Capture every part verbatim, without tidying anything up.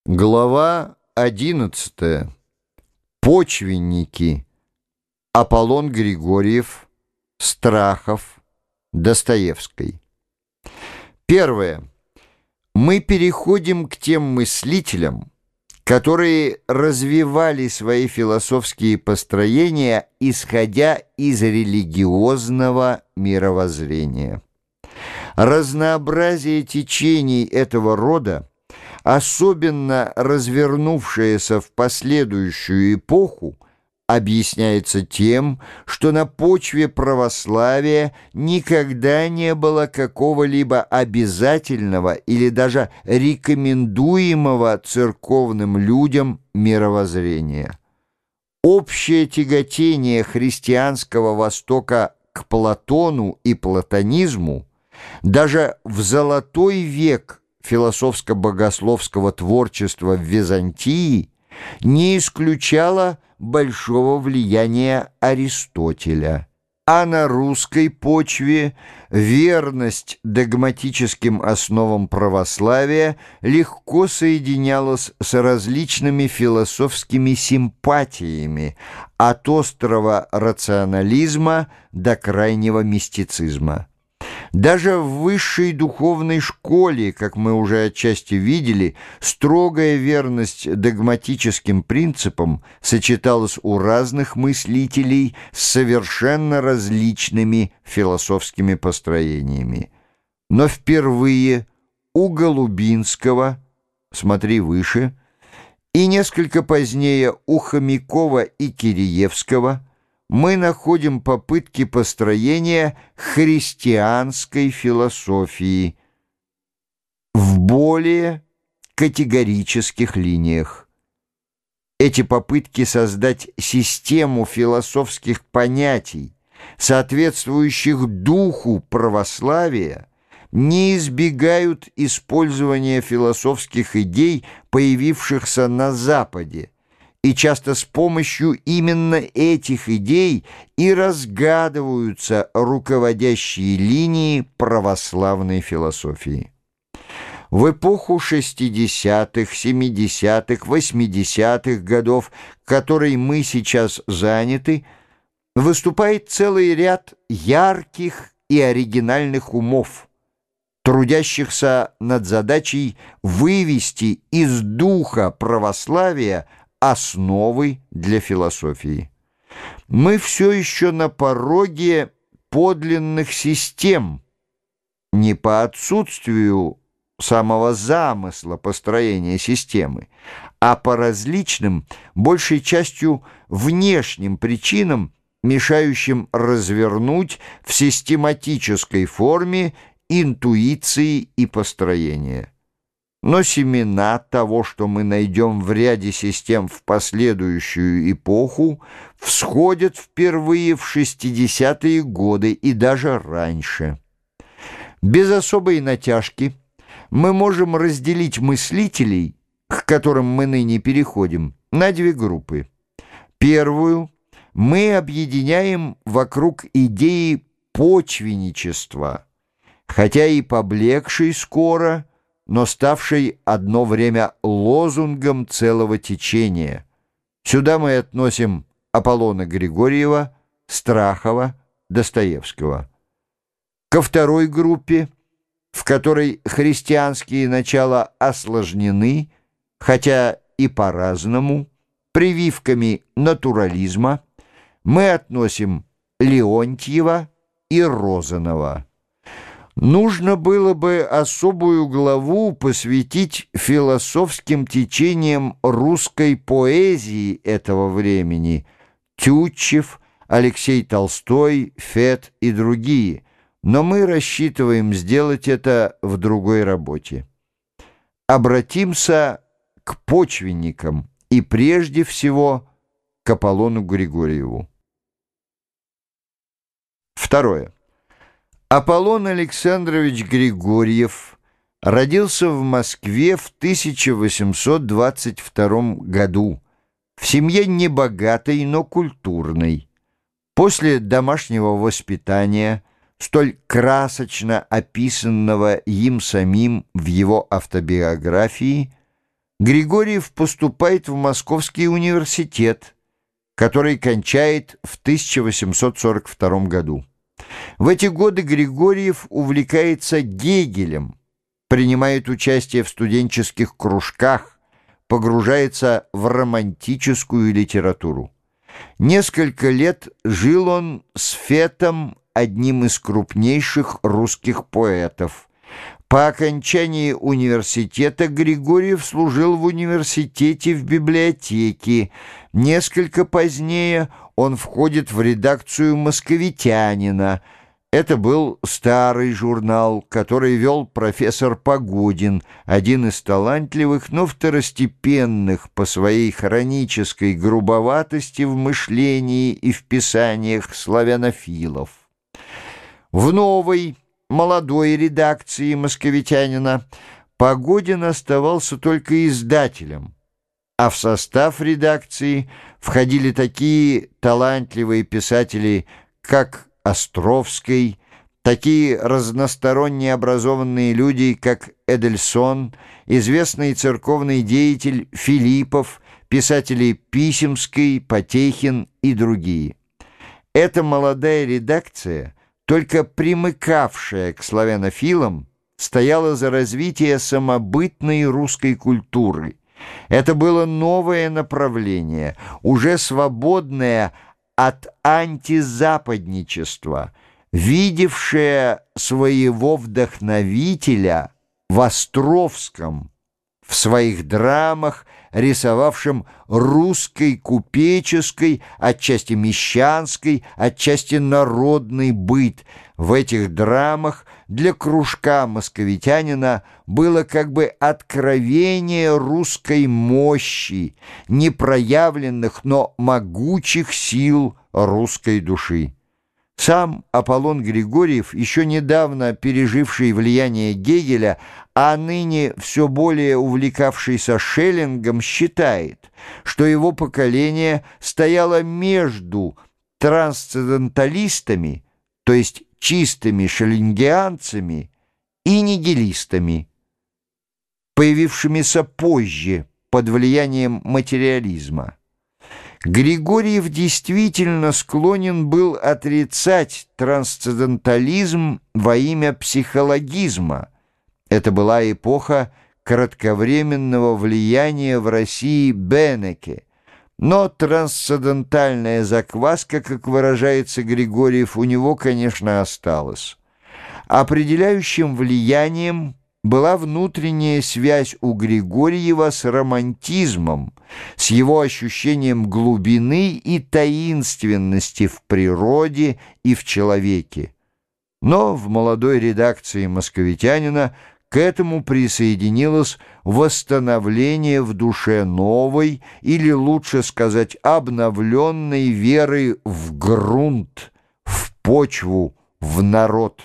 Глава одиннадцатая. Почвенники. Аполлон Григорьев, Страхов, Достоевский. Первое. Мы переходим к тем мыслителям, которые развивали свои философские построения, исходя из религиозного мировоззрения. Разнообразие течений этого рода, особенно развернувшееся в последующую эпоху, объясняется тем, что на почве православия никогда не было какого-либо обязательного или даже рекомендуемого церковным людям мировоззрения. Общее тяготение христианского Востока к Платону и платонизму даже в золотой век философско-богословского творчества в Византии не исключало большого влияния Аристотеля, а на русской почве верность догматическим основам православия легко соединялась с различными философскими симпатиями от острого рационализма до крайнего мистицизма. Даже в высшей духовной школе, как мы уже отчасти видели, строгая верность догматическим принципам сочеталась у разных мыслителей с совершенно различными философскими построениями. Но впервые у Голубинского, смотри выше, и несколько позднее у Хомякова и Киреевского мы находим попытки построения христианской философии в более категорических линиях. Эти попытки создать систему философских понятий, соответствующих духу православия, не избегают использования философских идей, появившихся на Западе, и часто с помощью именно этих идей и разгадываются руководящие линии православной философии. В эпоху шестидесятых, семидесятых, восьмидесятых годов, которой мы сейчас заняты, выступает целый ряд ярких и оригинальных умов, трудящихся над задачей вывести из духа православия основы для философии. Мы все еще на пороге подлинных систем, не по отсутствию самого замысла построения системы, а по различным, большей частью внешним причинам, мешающим развернуть в систематической форме интуиции и построения. Но семена того, что мы найдем в ряде систем в последующую эпоху, всходят впервые в шестидесятые годы и даже раньше. Без особой натяжки мы можем разделить мыслителей, к которым мы ныне переходим, на две группы. Первую мы объединяем вокруг идеи почвенничества, хотя и поблекшей скоро, но ставшей одно время лозунгом целого течения. Сюда мы относим Аполлона Григорьева, Страхова, Достоевского. Ко второй группе, в которой христианские начала осложнены, хотя и по-разному, прививками натурализма, мы относим Леонтьева и Розанова. Нужно было бы особую главу посвятить философским течениям русской поэзии этого времени: Тютчев, Алексей Толстой, Фет и другие, но мы рассчитываем сделать это в другой работе. Обратимся к почвенникам и прежде всего к Аполлону Григорьеву. Второе. Аполлон Александрович Григорьев родился в Москве в тысяча восемьсот двадцать втором году в семье небогатой, но культурной. После домашнего воспитания, столь красочно описанного им самим в его автобиографии, Григорьев поступает в Московский университет, который кончает в тысяча восемьсот сорок втором году. В эти годы Григорьев увлекается Гегелем, принимает участие в студенческих кружках, погружается в романтическую литературу. Несколько лет жил он с Фетом, одним из крупнейших русских поэтов. По окончании университета Григорьев служил в университете в библиотеке. Несколько позднее он входит в редакцию «Московитянина». Это был старый журнал, который вел профессор Погодин, один из талантливых, но второстепенных по своей хронической грубоватости в мышлении и в писаниях славянофилов. В новой, молодой редакции «Московитянина» Погодин оставался только издателем, а в состав редакции входили такие талантливые писатели, как Островский, такие разносторонне образованные люди, как Эдельсон, известный церковный деятель Филиппов, писатели Писемский, Потехин и другие. Эта молодая редакция, только примыкавшая к славянофилам, стояла за развитие самобытной русской культуры. Это было новое направление, уже свободное от антизападничества, видевшее своего вдохновителя в Островском, в своих драмах, рисовавшим русской купеческой, отчасти мещанской, отчасти народный быт. В этих драмах для кружка «Московитянина» было как бы откровение русской мощи, непроявленных, но могучих сил русской души. Сам Аполлон Григорьев, еще недавно переживший влияние Гегеля, а ныне все более увлекавшийся Шеллингом, считает, что его поколение стояло между трансценденталистами, то есть чистыми шеллингианцами, и нигилистами, появившимися позже под влиянием материализма. Григорьев действительно склонен был отрицать трансцендентализм во имя психологизма. Это была эпоха кратковременного влияния в России Беннеке. Но трансцендентальная закваска, как выражается Григорьев, у него, конечно, осталась. Определяющим влиянием была внутренняя связь у Григорьева с романтизмом, с его ощущением глубины и таинственности в природе и в человеке. Но в молодой редакции «Московитянина» к этому присоединилось восстановление в душе новой, или лучше сказать, обновленной веры в грунт, в почву, в народ.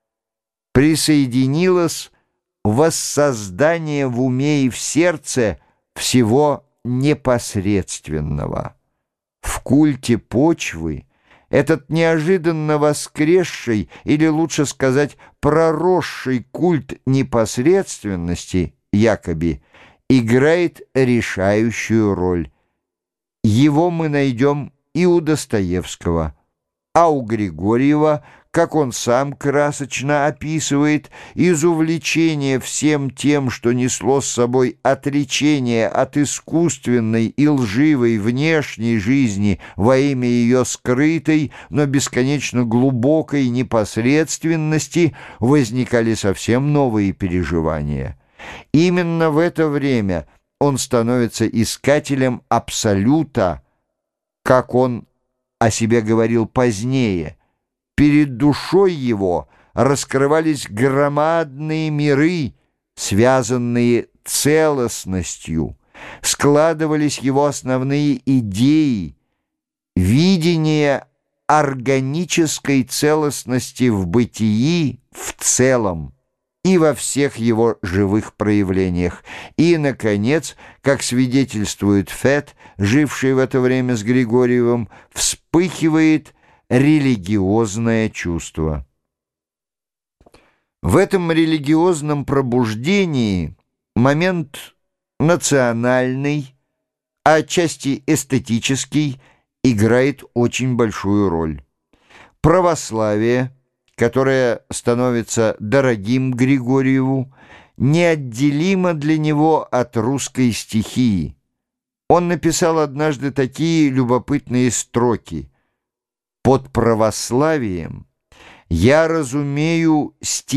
Присоединилось воссоздание в уме и в сердце всего непосредственного. В культе почвы этот неожиданно воскресший, или лучше сказать, проросший культ непосредственности, якобы, играет решающую роль. Его мы найдем и у Достоевского, а у Григорьева, как он сам красочно описывает, из увлечения всем тем, что несло с собой отречение от искусственной и лживой внешней жизни во имя ее скрытой, но бесконечно глубокой непосредственности, возникали совсем новые переживания. Именно в это время он становится искателем абсолюта, как он о себе говорил позднее. Перед душой его раскрывались громадные миры, связанные целостностью, складывались его основные идеи, видение органической целостности в бытии в целом и во всех его живых проявлениях. И, наконец, как свидетельствует Фет, живший в это время с Григорьевым, вспыхивает религиозное чувство. В этом религиозном пробуждении момент национальный, а отчасти эстетический, играет очень большую роль. Православие, которое становится дорогим Григорьеву, неотделимо для него от русской стихии. Он написал однажды такие любопытные строки: «Под православием я разумею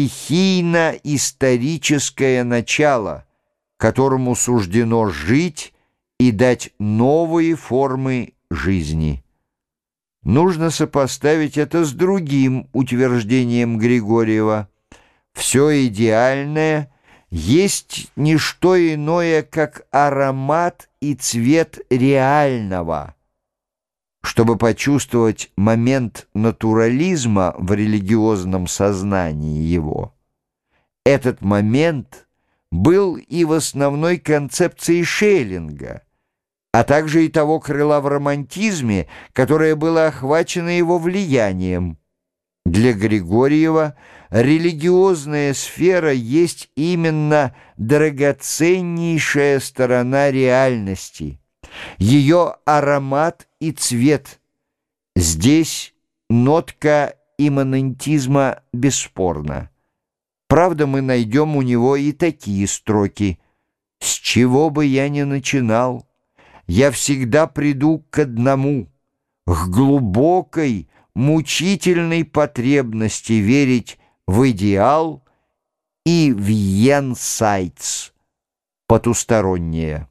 стихийно-историческое начало, которому суждено жить и дать новые формы жизни». Нужно сопоставить это с другим утверждением Григорьева: «Все идеальное есть не что иное, как аромат и цвет реального». Чтобы почувствовать момент натурализма в религиозном сознании его, этот момент был и в основной концепции Шеллинга, а также и того крыла в романтизме, которое было охвачено его влиянием. Для Григорьева религиозная сфера есть именно драгоценнейшая сторона реальности, ее аромат и цвет. Здесь нотка имманентизма бесспорна. Правда, мы найдем у него и такие строки: «С чего бы я ни начинал, я всегда приду к одному, к глубокой, мучительной потребности верить в идеал и в йенсайц, потустороннее».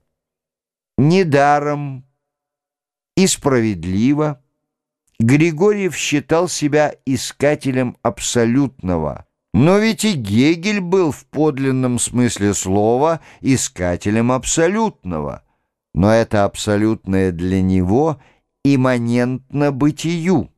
Недаром и справедливо Григорьев считал себя искателем абсолютного, но ведь и Гегель был в подлинном смысле слова искателем абсолютного, но это абсолютное для него имманентно бытию.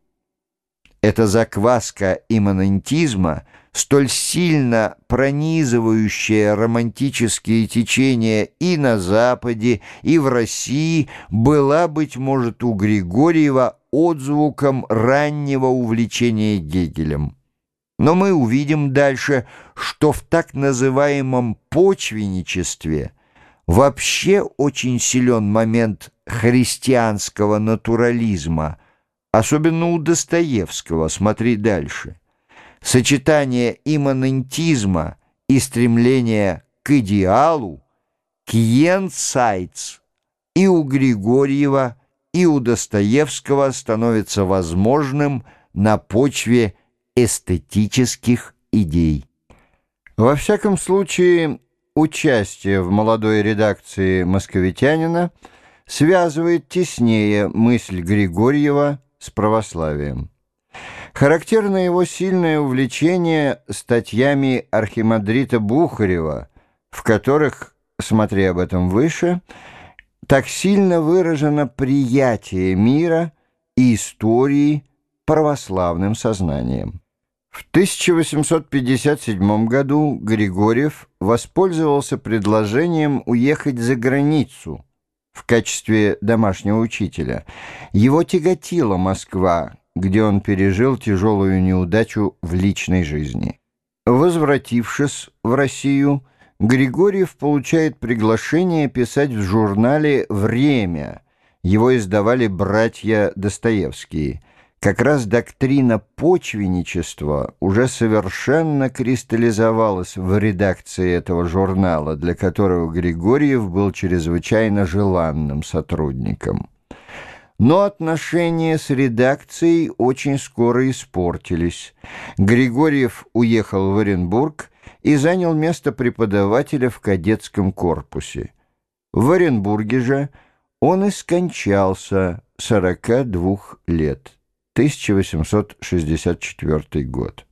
Эта закваска имманентизма, столь сильно пронизывающая романтические течения и на Западе, и в России, была, быть может, у Григорьева отзвуком раннего увлечения Гегелем. Но мы увидим дальше, что в так называемом почвенничестве вообще очень силен момент христианского натурализма, особенно у Достоевского, смотри дальше. Сочетание имманентизма и стремления к идеалу, к йенсайц, и у Григорьева, и у Достоевского становится возможным на почве эстетических идей. Во всяком случае, участие в молодой редакции «Московитянина» связывает теснее мысль Григорьева с православием. Характерно его сильное увлечение статьями архимандрита Бухарева, в которых, смотри об этом выше, так сильно выражено приятие мира и истории православным сознанием. В тысяча восемьсот пятьдесят седьмом году Григорьев воспользовался предложением уехать за границу в качестве домашнего учителя. Его тяготила Москва, где он пережил тяжелую неудачу в личной жизни. Возвратившись в Россию, Григорьев получает приглашение писать в журнале «Время». Его издавали братья Достоевские. Как раз доктрина почвенничества уже совершенно кристаллизовалась в редакции этого журнала, для которого Григорьев был чрезвычайно желанным сотрудником. Но отношения с редакцией очень скоро испортились. Григорьев уехал в Оренбург и занял место преподавателя в кадетском корпусе. В Оренбурге же он и скончался сорока двух лет. тысяча восемьсот шестьдесят четвёртый год.